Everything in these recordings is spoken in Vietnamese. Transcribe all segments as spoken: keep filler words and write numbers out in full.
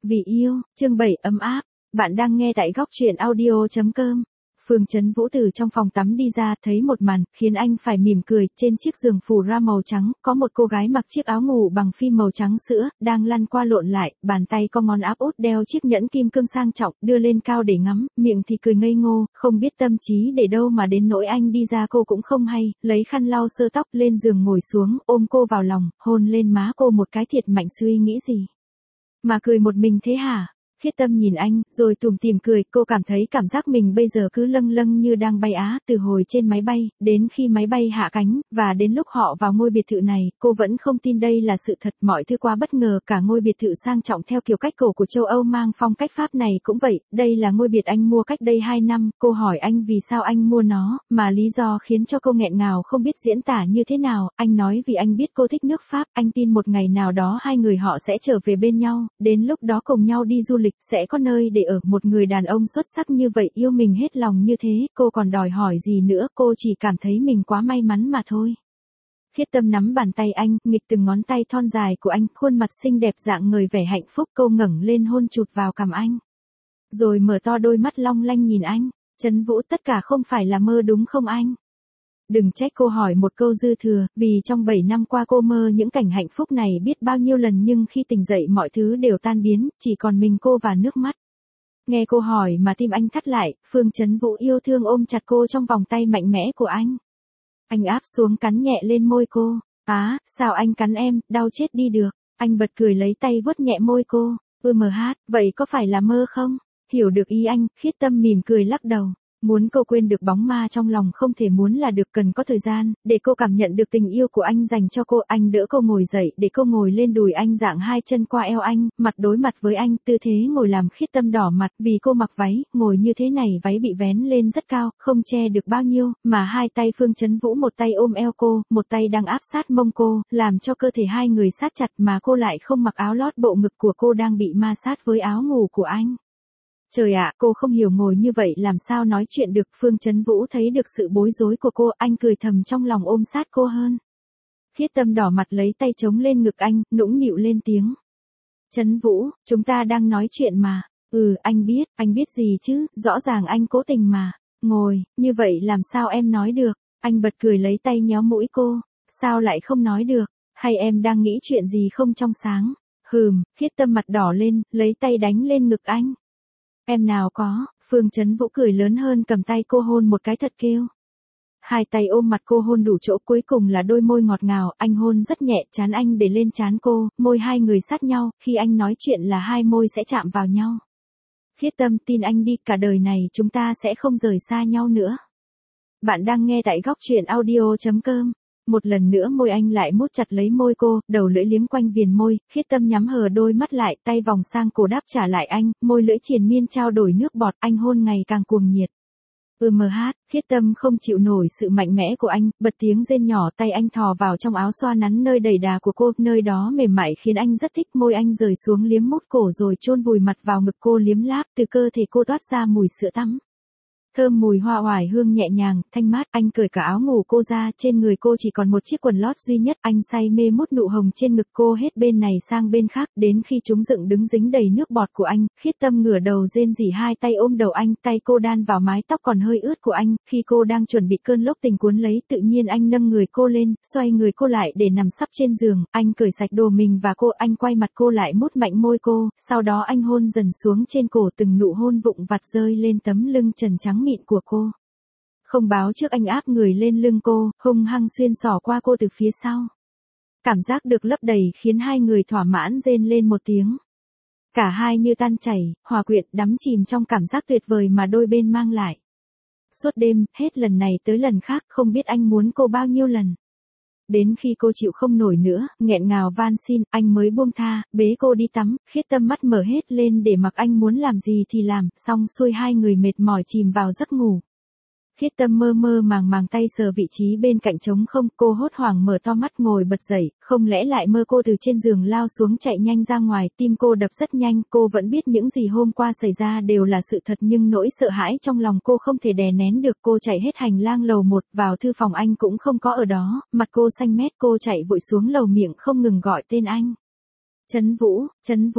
Vì yêu, chương bảy ấm áp. Bạn đang nghe tại góc truyện audio chấm com. Phương Chấn Vũ từ trong phòng tắm đi ra, thấy một màn khiến anh phải mỉm cười. Trên chiếc giường phủ ra màu trắng, có một cô gái mặc chiếc áo ngủ bằng phim màu trắng sữa, đang lăn qua lộn lại, bàn tay có ngón áp út đeo chiếc nhẫn kim cương sang trọng, đưa lên cao để ngắm, miệng thì cười ngây ngô, không biết tâm trí để đâu mà đến nỗi anh đi ra cô cũng không hay, lấy khăn lau sơ tóc, lên giường ngồi xuống, ôm cô vào lòng, hôn lên má cô một cái thiệt mạnh. Suy nghĩ gì mà cười một mình thế hả? Thiết Tâm nhìn anh, rồi tủm tỉm cười, cô cảm thấy cảm giác mình bây giờ cứ lâng lâng như đang bay á, từ hồi trên máy bay, đến khi máy bay hạ cánh, và đến lúc họ vào ngôi biệt thự này, cô vẫn không tin đây là sự thật, mọi thứ quá bất ngờ, cả ngôi biệt thự sang trọng theo kiểu cách cổ của châu Âu mang phong cách Pháp này cũng vậy, đây là ngôi biệt anh mua cách đây hai năm, cô hỏi anh vì sao anh mua nó, mà lý do khiến cho cô nghẹn ngào không biết diễn tả như thế nào, anh nói vì anh biết cô thích nước Pháp, anh tin một ngày nào đó hai người họ sẽ trở về bên nhau, đến lúc đó cùng nhau đi du lịch, sẽ có nơi để ở. Một người đàn ông xuất sắc như vậy yêu mình hết lòng như thế, cô còn đòi hỏi gì nữa, cô chỉ cảm thấy mình quá may mắn mà thôi. Thiết Tâm nắm bàn tay anh, nghịch từng ngón tay thon dài của anh, khuôn mặt xinh đẹp rạng ngời vẻ hạnh phúc, cô ngẩng lên hôn chụt vào cằm anh. Rồi mở to đôi mắt long lanh nhìn anh, Chấn Vũ, tất cả không phải là mơ đúng không anh? Đừng trách cô hỏi một câu dư thừa, vì trong bảy năm qua cô mơ những cảnh hạnh phúc này biết bao nhiêu lần nhưng khi tỉnh dậy mọi thứ đều tan biến, chỉ còn mình cô và nước mắt. Nghe cô hỏi mà tim anh thắt lại, Phương Chấn Vũ yêu thương ôm chặt cô trong vòng tay mạnh mẽ của anh. Anh áp xuống cắn nhẹ lên môi cô. Á, sao anh cắn em, đau chết đi được. Anh bật cười lấy tay vuốt nhẹ môi cô. Ừ mờ hát, vậy có phải là mơ không? Hiểu được ý anh, Thiết Tâm mỉm cười lắc đầu. Muốn cô quên được bóng ma trong lòng không thể muốn là được, cần có thời gian, để cô cảm nhận được tình yêu của anh dành cho cô. Anh đỡ cô ngồi dậy, để cô ngồi lên đùi anh, dạng hai chân qua eo anh, mặt đối mặt với anh, tư thế ngồi làm Thiết Tâm đỏ mặt, vì cô mặc váy, ngồi như thế này váy bị vén lên rất cao, không che được bao nhiêu, mà hai tay Phương Chấn Vũ một tay ôm eo cô, một tay đang áp sát mông cô, làm cho cơ thể hai người sát chặt mà cô lại không mặc áo lót, bộ ngực của cô đang bị ma sát với áo ngủ của anh. Trời ạ, cô không hiểu ngồi như vậy làm sao nói chuyện được. Phương Chấn Vũ thấy được sự bối rối của cô, anh cười thầm trong lòng ôm sát cô hơn. Thiết Tâm đỏ mặt lấy tay chống lên ngực anh, nũng nịu lên tiếng. Chấn Vũ, chúng ta đang nói chuyện mà. Ừ, anh biết, anh biết gì chứ, rõ ràng anh cố tình mà. Ngồi, như vậy làm sao em nói được. Anh bật cười lấy tay nhéo mũi cô. Sao lại không nói được, hay em đang nghĩ chuyện gì không trong sáng. Hừm, Thiết Tâm mặt đỏ lên, lấy tay đánh lên ngực anh. Em nào có, Phương Chấn Vũ cười lớn hơn, cầm tay cô hôn một cái thật kêu. Hai tay ôm mặt cô hôn đủ chỗ, cuối cùng là đôi môi ngọt ngào, anh hôn rất nhẹ, trán anh để lên trán cô, môi hai người sát nhau, khi anh nói chuyện là hai môi sẽ chạm vào nhau. Thiết Tâm, tin anh đi, cả đời này chúng ta sẽ không rời xa nhau nữa. Bạn đang nghe tại góc truyện audio chấm com. Một lần nữa môi anh lại mút chặt lấy môi cô, đầu lưỡi liếm quanh viền môi, Thiết Tâm nhắm hờ đôi mắt lại, tay vòng sang cổ đáp trả lại anh, môi lưỡi triền miên trao đổi nước bọt, anh hôn ngày càng cuồng nhiệt. Ừ mờ hát, Thiết Tâm không chịu nổi sự mạnh mẽ của anh, bật tiếng rên nhỏ, tay anh thò vào trong áo xoa nắn nơi đầy đà của cô, nơi đó mềm mại khiến anh rất thích, môi anh rời xuống liếm mút cổ rồi chôn vùi mặt vào ngực cô liếm láp, từ cơ thể cô toát ra mùi sữa tắm. Thơm mùi hoa oải hương nhẹ nhàng, thanh mát, anh cởi cả áo ngủ cô ra, trên người cô chỉ còn một chiếc quần lót duy nhất, anh say mê mút nụ hồng trên ngực cô hết bên này sang bên khác, đến khi chúng dựng đứng dính đầy nước bọt của anh, Thiết Tâm ngửa đầu rên rỉ, hai tay ôm đầu anh, tay cô đan vào mái tóc còn hơi ướt của anh, khi cô đang chuẩn bị cơn lốc tình cuốn lấy, tự nhiên anh nâng người cô lên, xoay người cô lại để nằm sấp trên giường, anh cởi sạch đồ mình và cô, anh quay mặt cô lại mút mạnh môi cô, sau đó anh hôn dần xuống trên cổ, từng nụ hôn vụng vặt rơi lên tấm lưng trần trắng mịn của cô. Không báo trước anh áp người lên lưng cô, hung hăng xuyên xỏ qua cô từ phía sau. Cảm giác được lấp đầy khiến hai người thỏa mãn rên lên một tiếng. Cả hai như tan chảy, hòa quyện, đắm chìm trong cảm giác tuyệt vời mà đôi bên mang lại. Suốt đêm, hết lần này tới lần khác, không biết anh muốn cô bao nhiêu lần. Đến khi cô chịu không nổi nữa, nghẹn ngào van xin, anh mới buông tha, bế cô đi tắm, Thiết Tâm mắt mở hết lên để mặc anh muốn làm gì thì làm, xong xuôi hai người mệt mỏi chìm vào giấc ngủ. Thiết Tâm mơ mơ màng màng tay sờ vị trí bên cạnh trống không, cô hốt hoảng mở to mắt ngồi bật dậy, không lẽ lại mơ cô từ trên giường lao xuống chạy nhanh ra ngoài, tim cô đập rất nhanh, cô vẫn biết những gì hôm qua xảy ra đều là sự thật nhưng nỗi sợ hãi trong lòng cô không thể đè nén được, cô chạy hết hành lang lầu một, vào thư phòng anh cũng không có ở đó, mặt cô xanh mét, cô chạy vội xuống lầu miệng không ngừng gọi tên anh. Chấn Vũ, Chấn Vũ,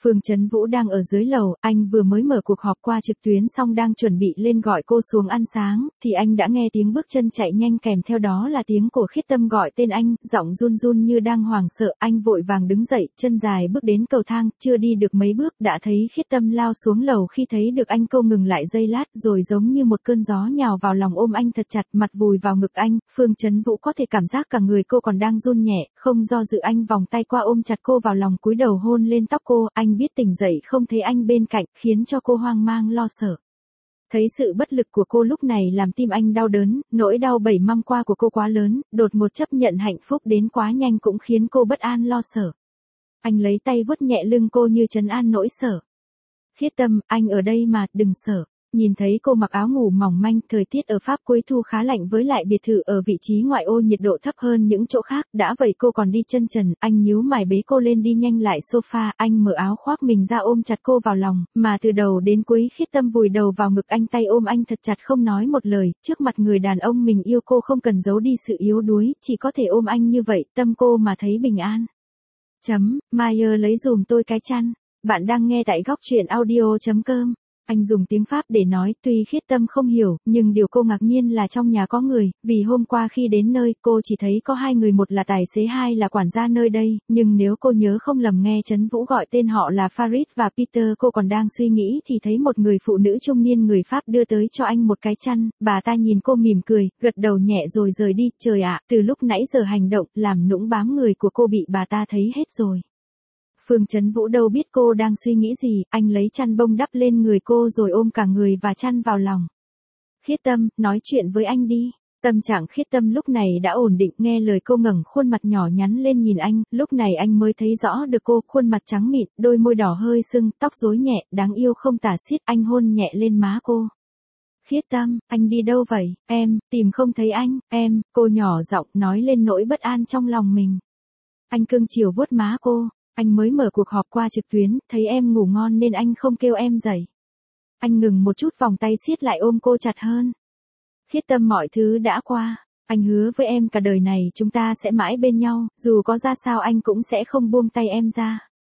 Phương Chấn Vũ đang ở dưới lầu, anh vừa mới mở cuộc họp qua trực tuyến xong đang chuẩn bị lên gọi cô xuống ăn sáng, thì anh đã nghe tiếng bước chân chạy nhanh kèm theo đó là tiếng của Khiết Tâm gọi tên anh, giọng run run như đang hoảng sợ, anh vội vàng đứng dậy, chân dài bước đến cầu thang, chưa đi được mấy bước đã thấy Khiết Tâm lao xuống lầu khi thấy được anh cô ngừng lại giây lát rồi giống như một cơn gió nhào vào lòng ôm anh thật chặt, mặt vùi vào ngực anh, Phương Chấn Vũ có thể cảm giác cả người cô còn đang run nhẹ, không do dự anh vòng tay qua ôm chặt cô vào lòng cúi đầu hôn lên tóc cô, anh biết tỉnh dậy không thấy anh bên cạnh, khiến cho cô hoang mang lo sợ. Thấy sự bất lực của cô lúc này làm tim anh đau đớn, nỗi đau bảy năm qua của cô quá lớn, đột ngột chấp nhận hạnh phúc đến quá nhanh cũng khiến cô bất an lo sợ. Anh lấy tay vuốt nhẹ lưng cô như trấn an nỗi sợ. Khiết Tâm, anh ở đây mà, đừng sợ. Nhìn thấy cô mặc áo ngủ mỏng manh, thời tiết ở Pháp cuối thu khá lạnh với lại biệt thự ở vị trí ngoại ô nhiệt độ thấp hơn những chỗ khác, đã vậy cô còn đi chân trần, anh nhíu mày bế cô lên đi nhanh lại sofa, anh mở áo khoác mình ra ôm chặt cô vào lòng, mà từ đầu đến cuối Khiết Tâm vùi đầu vào ngực anh, tay ôm anh thật chặt không nói một lời, trước mặt người đàn ông mình yêu cô không cần giấu đi sự yếu đuối, chỉ có thể ôm anh như vậy, tâm cô mà thấy bình an. Chấm, Mayer lấy dùm tôi cái chăn. Bạn đang nghe tại góc truyện audio chấm com. Anh dùng tiếng Pháp để nói, tuy Khiết Tâm không hiểu, nhưng điều cô ngạc nhiên là trong nhà có người, vì hôm qua khi đến nơi, cô chỉ thấy có hai người, một là tài xế, hai là quản gia nơi đây, nhưng nếu cô nhớ không lầm nghe Chấn Vũ gọi tên họ là Farid và Peter, cô còn đang suy nghĩ thì thấy một người phụ nữ trung niên người Pháp đưa tới cho anh một cái chăn, bà ta nhìn cô mỉm cười, gật đầu nhẹ rồi rời đi, trời ạ, từ lúc nãy giờ hành động, làm nũng bám người của cô bị bà ta thấy hết rồi. Phương Chấn Vũ đâu biết cô đang suy nghĩ gì, anh lấy chăn bông đắp lên người cô rồi ôm cả người và chăn vào lòng. Khiết Tâm, nói chuyện với anh đi. Tâm trạng Khiết Tâm lúc này đã ổn định, nghe lời cô ngẩng khuôn mặt nhỏ nhắn lên nhìn anh, lúc này anh mới thấy rõ được cô, khuôn mặt trắng mịn, đôi môi đỏ hơi sưng, tóc rối nhẹ, đáng yêu không tả xiết, anh hôn nhẹ lên má cô. Khiết Tâm, anh đi đâu vậy, em, tìm không thấy anh, em, cô nhỏ giọng nói lên nỗi bất an trong lòng mình. Anh cưng chiều vuốt má cô. Anh mới mở cuộc họp qua trực tuyến, thấy em ngủ ngon nên anh không kêu em dậy. Anh ngừng một chút, vòng tay siết lại ôm cô chặt hơn. Khiết Tâm, mọi thứ đã qua. Anh hứa với em cả đời này chúng ta sẽ mãi bên nhau, dù có ra sao anh cũng sẽ không buông tay em ra.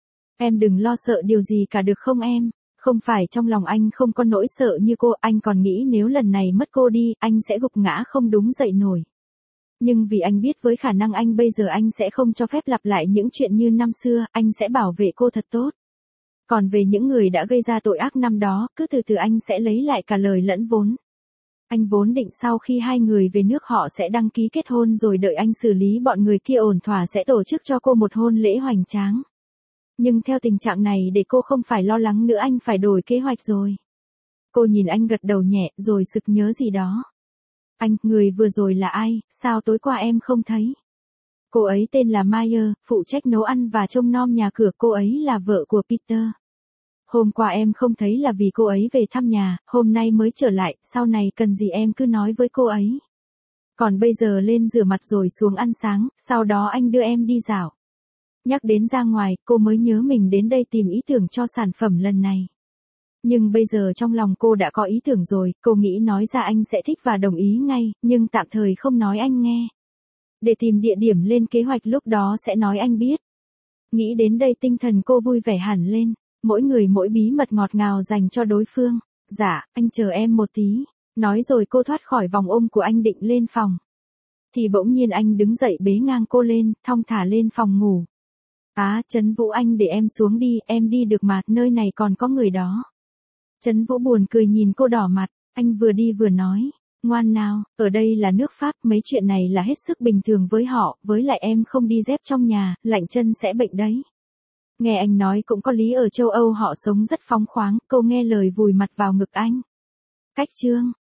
Em đừng lo sợ điều gì cả được không em? Không phải trong lòng anh không có nỗi sợ như cô, anh còn nghĩ nếu lần này mất cô đi, anh sẽ gục ngã không đúng dậy nổi. Nhưng vì anh biết với khả năng anh bây giờ anh sẽ không cho phép lặp lại những chuyện như năm xưa, anh sẽ bảo vệ cô thật tốt. Còn về những người đã gây ra tội ác năm đó, cứ từ từ anh sẽ lấy lại cả lời lẫn vốn. Anh vốn định sau khi hai người về nước họ sẽ đăng ký kết hôn rồi đợi anh xử lý bọn người kia ổn thỏa sẽ tổ chức cho cô một hôn lễ hoành tráng. Nhưng theo tình trạng này để cô không phải lo lắng nữa, anh phải đổi kế hoạch rồi. Cô nhìn anh gật đầu nhẹ rồi sực nhớ gì đó. Anh, người vừa rồi là ai, sao tối qua em không thấy? Cô ấy tên là Mayer, phụ trách nấu ăn và trông nom nhà cửa, cô ấy là vợ của Peter. Hôm qua em không thấy là vì cô ấy về thăm nhà, hôm nay mới trở lại, sau này cần gì em cứ nói với cô ấy. Còn bây giờ lên rửa mặt rồi xuống ăn sáng, sau đó anh đưa em đi dạo. Nhắc đến ra ngoài, cô mới nhớ mình đến đây tìm ý tưởng cho sản phẩm lần này. Nhưng bây giờ trong lòng cô đã có ý tưởng rồi, cô nghĩ nói ra anh sẽ thích và đồng ý ngay, nhưng tạm thời không nói anh nghe. Để tìm địa điểm lên kế hoạch lúc đó sẽ nói anh biết. Nghĩ đến đây tinh thần cô vui vẻ hẳn lên, mỗi người mỗi bí mật ngọt ngào dành cho đối phương. Dạ, anh chờ em một tí. Nói rồi cô thoát khỏi vòng ôm của anh định lên phòng. Thì bỗng nhiên anh đứng dậy bế ngang cô lên, thong thả lên phòng ngủ. Á, Chấn Vũ, anh để em xuống đi, em đi được mà, nơi này còn có người đó. Chấn Vũ buồn cười nhìn cô đỏ mặt, anh vừa đi vừa nói, ngoan nào, ở đây là nước Pháp, mấy chuyện này là hết sức bình thường với họ, với lại em không đi dép trong nhà, lạnh chân sẽ bệnh đấy. Nghe anh nói cũng có lý, ở châu Âu họ sống rất phóng khoáng, cô nghe lời vùi mặt vào ngực anh. Cách chương